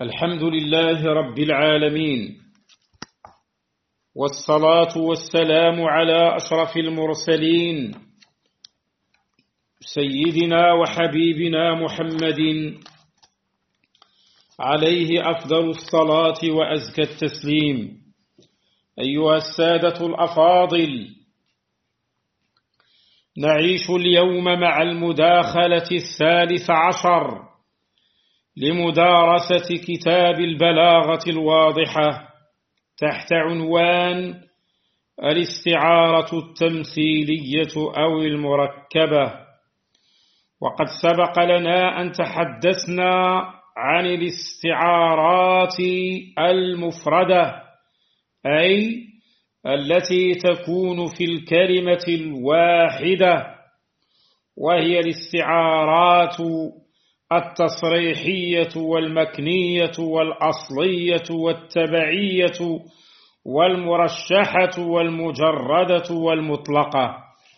الحمد لله رب العالمين، والصلاة والسلام على أشرف المرسلين سيدنا وحبيبنا محمد عليه أفضل الصلاة وأزكى التسليم. أيها السادة الأفاضل، نعيش اليوم مع المداخلة 13 لمدارسة كتاب البلاغة الواضحة تحت عنوان الاستعارة التمثيلية أو المركبة. وقد سبق لنا أن تحدثنا عن الاستعارات المفردة، أي التي تكون في الكلمة الواحدة، وهي الاستعارات التصريحية والمكنية والأصلية والتبعية والمرشحة والمجردة والمطلقة،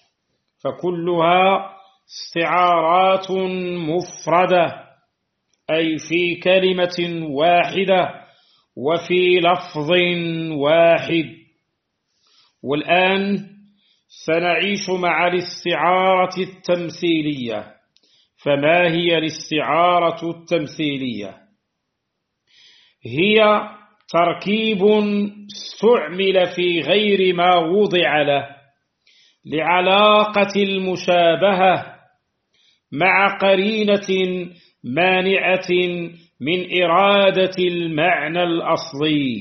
فكلها استعارات مفردة، أي في كلمة واحدة وفي لفظ واحد. والآن سنعيش مع الاستعارة التمثيلية. فما هي الاستعارة التمثيلية؟ هي تركيب استعمل في غير ما وضع له لعلاقة المشابهة مع قرينة مانعة من إرادة المعنى الأصلي،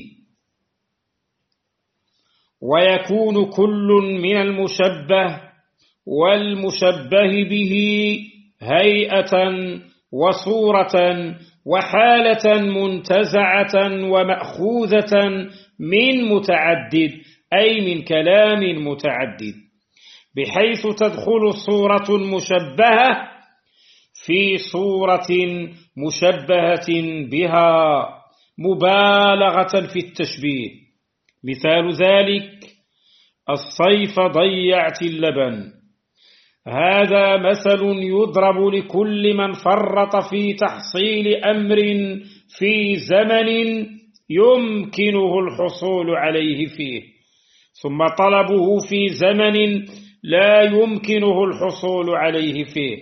ويكون كل من المشبه والمشبه به هيئة وصورة وحالة منتزعة ومأخوذة من متعدد، أي من كلام متعدد، بحيث تدخل الصورة المشبهة في صورة مشبهة بها مبالغة في التشبيه. مثال ذلك: الصيف ضيعت اللبن. هذا مثل يضرب لكل من فرط في تحصيل أمر في زمن يمكنه الحصول عليه فيه، ثم طلبه في زمن لا يمكنه الحصول عليه فيه.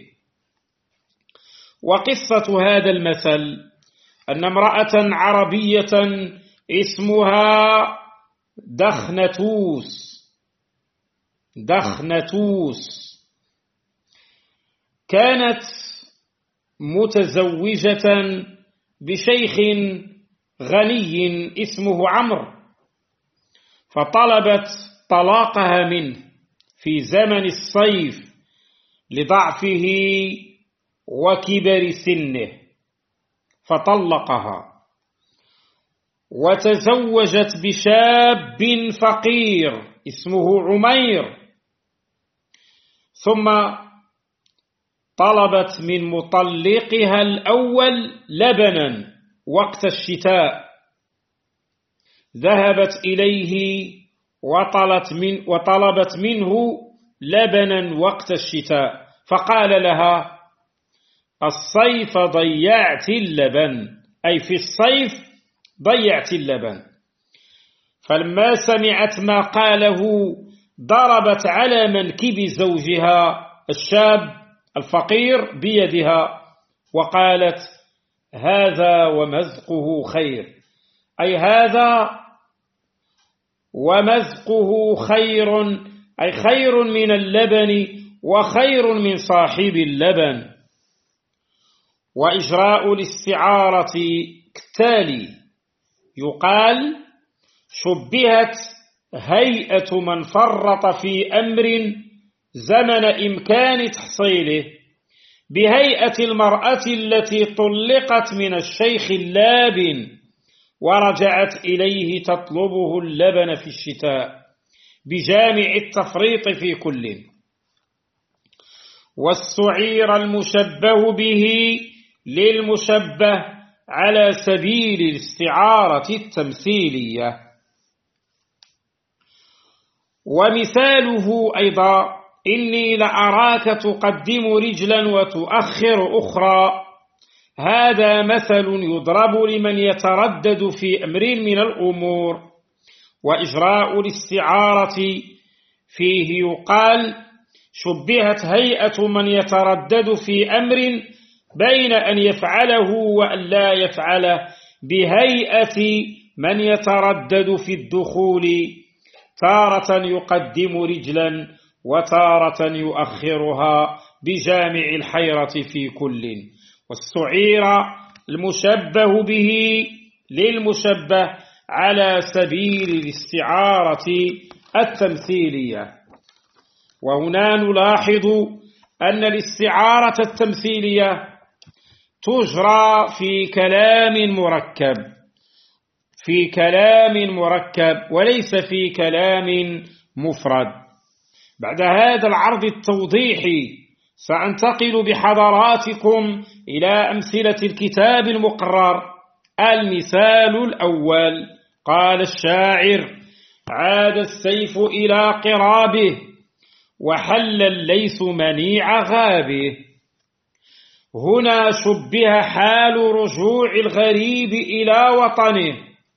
وقصة هذا المثل أن امرأة عربية اسمها دخنتوس كانت متزوجة بشيخ غني اسمه عمرو، فطلبت طلاقها منه في زمن الصيف لضعفه وكبر سنه، فطلقها وتزوجت بشاب فقير اسمه عمير، ثم طلبت من مطلقها الأول لبنا وقت الشتاء. ذهبت إليه وطلبت منه لبنا وقت الشتاء، فقال لها: الصيف ضيعت اللبن، أي في الصيف ضيعت اللبن. فلما سمعت ما قاله ضربت على منكب زوجها الشاب الفقير بيدها وقالت: هذا ومزقه خير، أي هذا ومزقه خير، أي خير من اللبن وخير من صاحب اللبن. وإجراء الاستعارة كالتالي: يقال: شبهت هيئة من فرط في أمر زمن إمكان تحصيله بهيئة المرأة التي طلقت من الشيخ اللابن ورجعت إليه تطلبه اللبن في الشتاء بجامع التفريط في كل. واستعير المشبه به للمشبه على سبيل الاستعارة التمثيلية. ومثاله أيضا: إني لأراك تقدم رجلا وتؤخر أخرى، هذا مثل يضرب لمن يتردد في أمر من الأمور. وإجراء الاستعارة فيه يقال شبهت هيئة من يتردد في أمر بين أن يفعله وأن لا يفعله بهيئة من يتردد في الدخول، تارة يقدم رجلا وتارة يؤخرها بجامع الحيرة في كل. واستعير المشبه به للمشبه على سبيل الاستعارة التمثيلية. وهنا نلاحظ أن الاستعارة التمثيلية تجرى في كلام مركب وليس في كلام مفرد. بعد هذا العرض التوضيحي سأنتقل بحضراتكم إلى أمثلة الكتاب المقرر. المثال الأول: قال الشاعر: عاد السيف إلى قرابه وحل الليث منيع غابه. هنا شبه حال رجوع الغريب إلى وطنه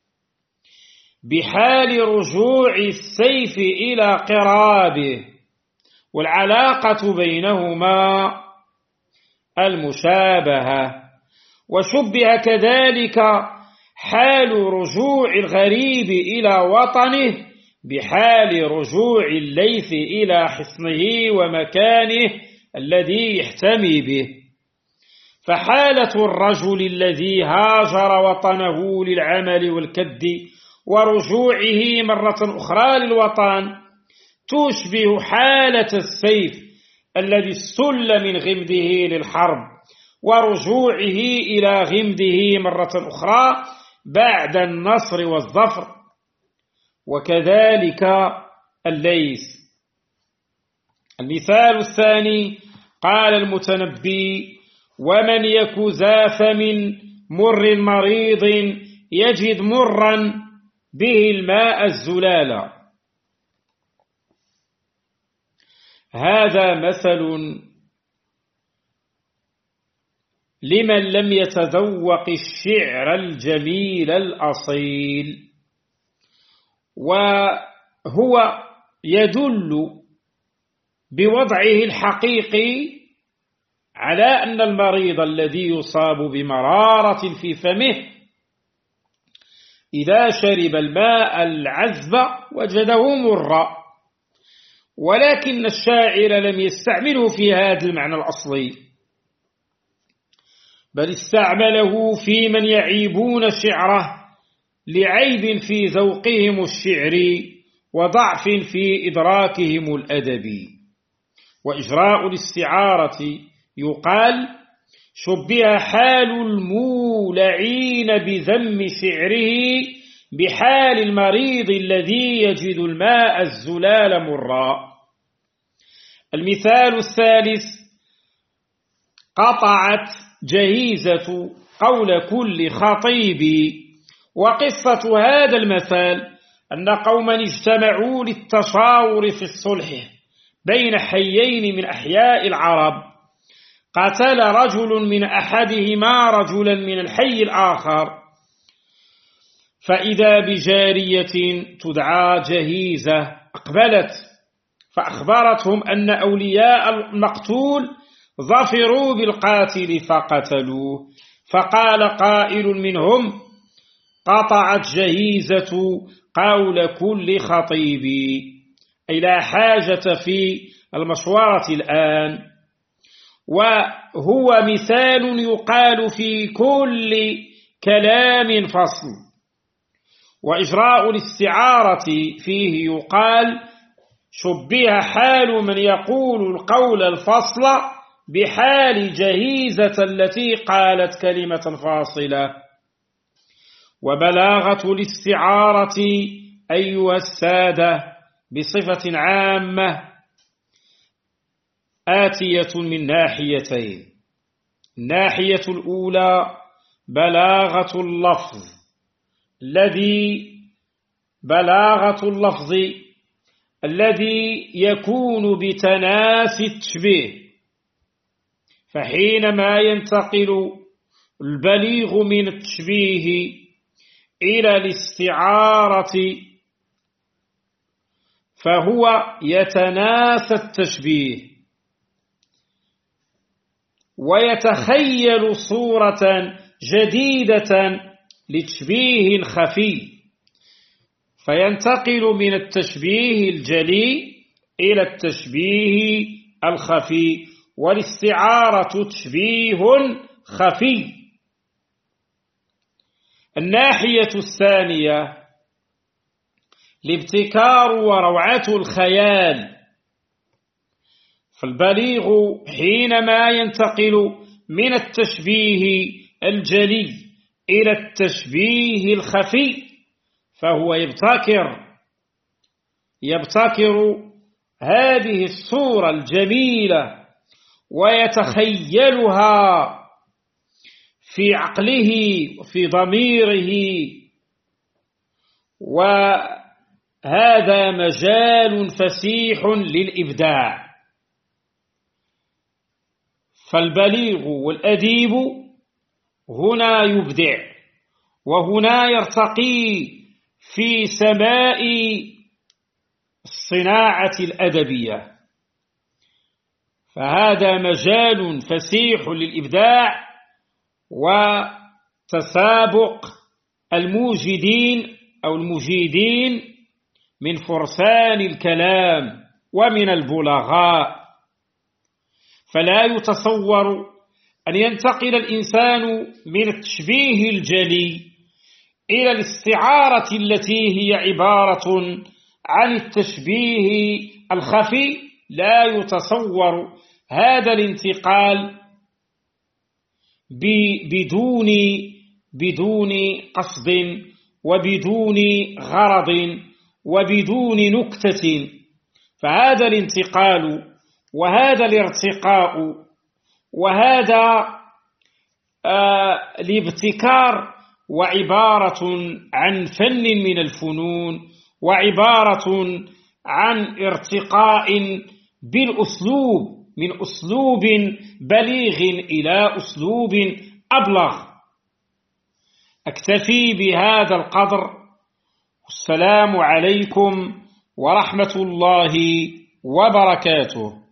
بحال رجوع السيف إلى قرابه، والعلاقة بينهما المشابهة. وشبه كذلك حال رجوع الغريب إلى وطنه بحال رجوع الليث إلى حصنه ومكانه الذي يحتمي به. فحالة الرجل الذي هاجر وطنه للعمل والكد ورجوعه مرة أخرى للوطن تشبه حالة السيف الذي استل من غمده للحرب ورجوعه إلى غمده مرة أخرى بعد النصر والظفر، وكذلك الليث. المثال الثاني: قال المتنبي: ومن يك ذا فم مر مريض يجد مرا به الماء الزلال. هذا مثل لمن لم يتذوق الشعر الجميل الأصيل، وهو يدل بوضعه الحقيقي على أن المريض الذي يصاب بمرارة في فمه إذا شرب الماء العذب وجده مرا، ولكن الشاعر لم يستعمله في هذا المعنى الأصلي، بل استعمله في من يعيبون شعره لعيب في ذوقهم الشعري وضعف في إدراكهم الأدبي. وإجراء الاستعارة يقال شبه حال المولعين بذم شعره بحال المريض الذي يجد الماء الزلال مرا. المثال الثالث: قطعت جهيزة قول كل خطيب. وقصة هذا المثال أن قوما اجتمعوا للتشاور في الصلح بين حيين من أحياء العرب، قتل رجل من أحدهما رجلا من الحي الآخر، فإذا بجارية تدعى جهيزة أقبلت فأخبرتهم أن أولياء المقتول ظفروا بالقاتل فقتلوه. فقال قائل منهم: قطعت جهيزة قول كل خطيب، أي لا حاجة في المشورة الآن. وهو مثال يقال في كل كلام فصل. وإجراء الاستعارة فيه يقال شبه حال من يقول القول الفصل بحال جهيزة التي قالت كلمة فاصلة. وبلاغة الاستعارة أيها السادة بصفة عامة آتية من ناحيتين: الناحية الأولى بلاغة اللفظ الذي يكون بتناسي التشبيه، فحينما ينتقل البليغ من التشبيه إلى الاستعارة فهو يتناسى التشبيه ويتخيل صورة جديدة لتشبيه خفي، فينتقل من التشبيه الجلي إلى التشبيه الخفي، والاستعارة تشبيه خفي. الناحية الثانية الابتكار وروعة الخيال، فالبليغ حينما ينتقل من التشبيه الجلي إلى التشبيه الخفي فهو يبتكر هذه الصورة الجميلة ويتخيلها في عقله وفي ضميره، وهذا مجال فسيح للإبداع. فالبليغ والأديب هنا يبدع، وهنا يرتقي في سماء الصناعة الأدبية، فهذا مجال فسيح للإبداع وتسابق الموجدين أو المجيدين من فرسان الكلام ومن البلغاء. فلا يتصور أن ينتقل الإنسان من التشبيه الجلي إلى الاستعارة التي هي عبارة عن التشبيه الخفي، لا يتصور هذا الانتقال بدون قصد وبدون غرض وبدون نكتة. فهذا الانتقال وهذا الارتقاء وهذا الابتكار وعبارة عن فن من الفنون، وعبارة عن ارتقاء بالأسلوب من أسلوب بليغ إلى أسلوب أبلغ. أكتفي بهذا القدر، والسلام عليكم ورحمة الله وبركاته.